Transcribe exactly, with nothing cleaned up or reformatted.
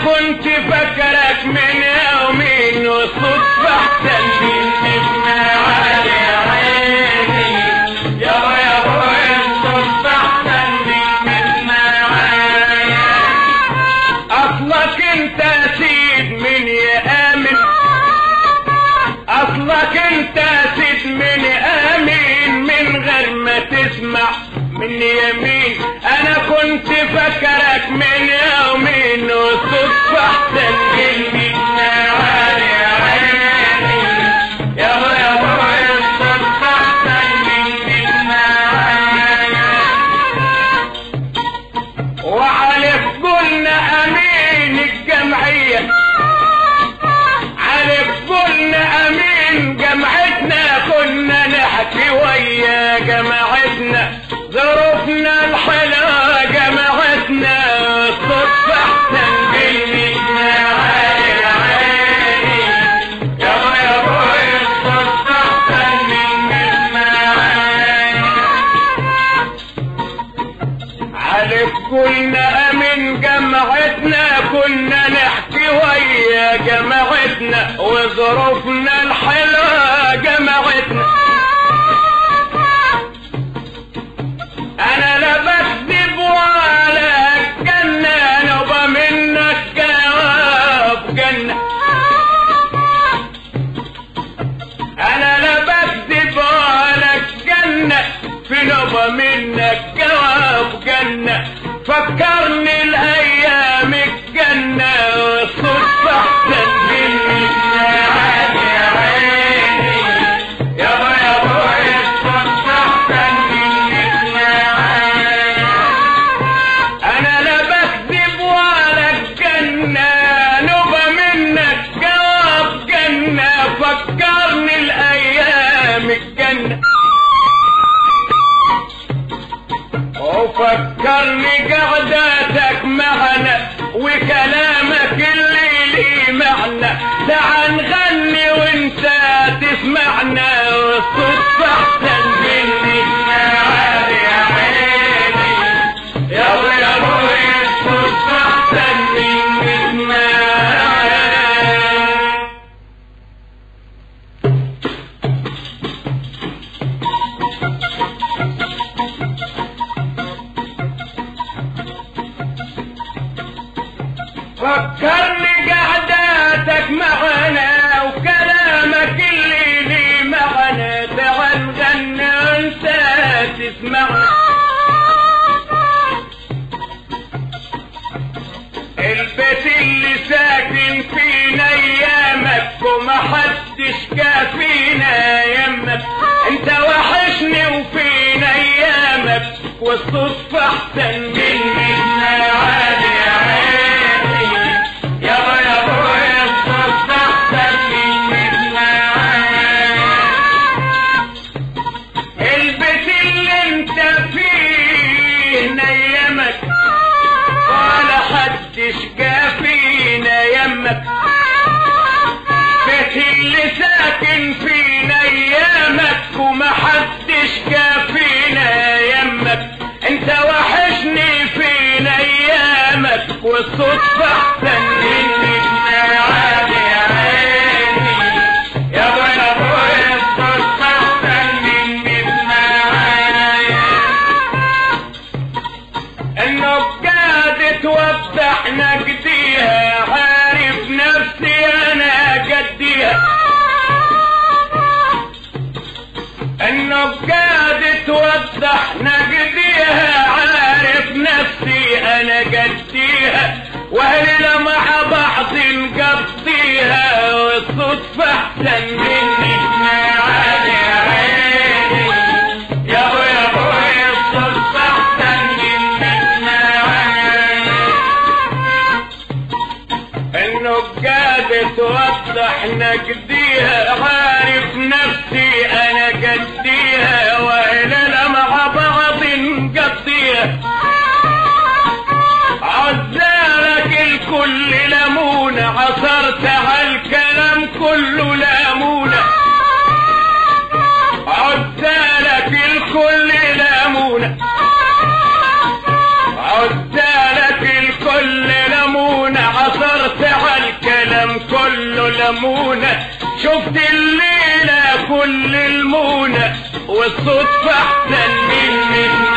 كنت فاكرك من يومين وصدفة احسن من ابن علي عيني يابا يابا الصدفة احسن من ابن علي. اصلك انت سيد من يامن اصلك انت سيد من امين من غير ما تسمع من يمين. انا كنت فاكرك من يومين وصدفة احسن من ابن علي عيني يابا يابا الصدفة احسن من ابن علي. وعليك قلنا امين الجمعية عليك قلنا امين جمعتنا كنا نحكي ويا جماعتنا ظروفنا الحلوة جماعتنا صدفة احسن من علي عيني يابا يابا الصدفة احسن من علي. عليك قلنا امين جماعتنا كنا نحكي ويا جماعتنا وظروفنا الحلوة جماعتنا. انا لا بكذب ولا الجنة نبى منك جواب جنة. انا لا بكذب ولا الجنة في نبى منك جواب جنة. فكرني الايام الجنة والصدفة احسن من علي عيني يابا يابا الصدفة احسن من علي. انا لا بكذب ولا الجنة نبى منك جواب جنة. فكرني الايام الجنة وفكرني قعداتك معنا وكلامك اللي لي معنى. تعال نغني وانت تسمعنا والصدفة احسن من علي عيني يابا يابا الصدفة احسن من علي. فكرني قعداتك معنا وكلامك اللي لي معنا. تعال نغني وانت تسمعنا. البيت اللي ساكن فينا ايامك ومحدش كافينا يمك. انت وحشني وفينا ايامك والصدفة احسن من علي عيني يابا يابا الصدفة احسن من علي. البيت اللي انت فيه نيمك ولا حدش كافينا يمك. بيت اللي ساكن فينا ايامك ومحدش كافينا يمك. انت وحشني فينا ايامك والصدفة احسن من علي عيني يابا يابا الصدفة احسن من علي. انه قاعد توضح نقديها عارف نفسي انا قديها. انه قاعد توضح نقديها عارف نفسي انا قديها. واهلنا مع بعض نقضيها والصدفة احسن من علي عيني يابا يابا الصدفة احسن من علي. انه قاعد توضح نقديها عارف نفسي انا قديها. واهلنا مع بعض نقضيها. عزالك الكل لمونة عصرت على الكلام كله لمونة. عزالك الكل لمونة عزالك الكل لمونة عصرت لمونة شفت الليلة كل المونة والصدفة احسن من من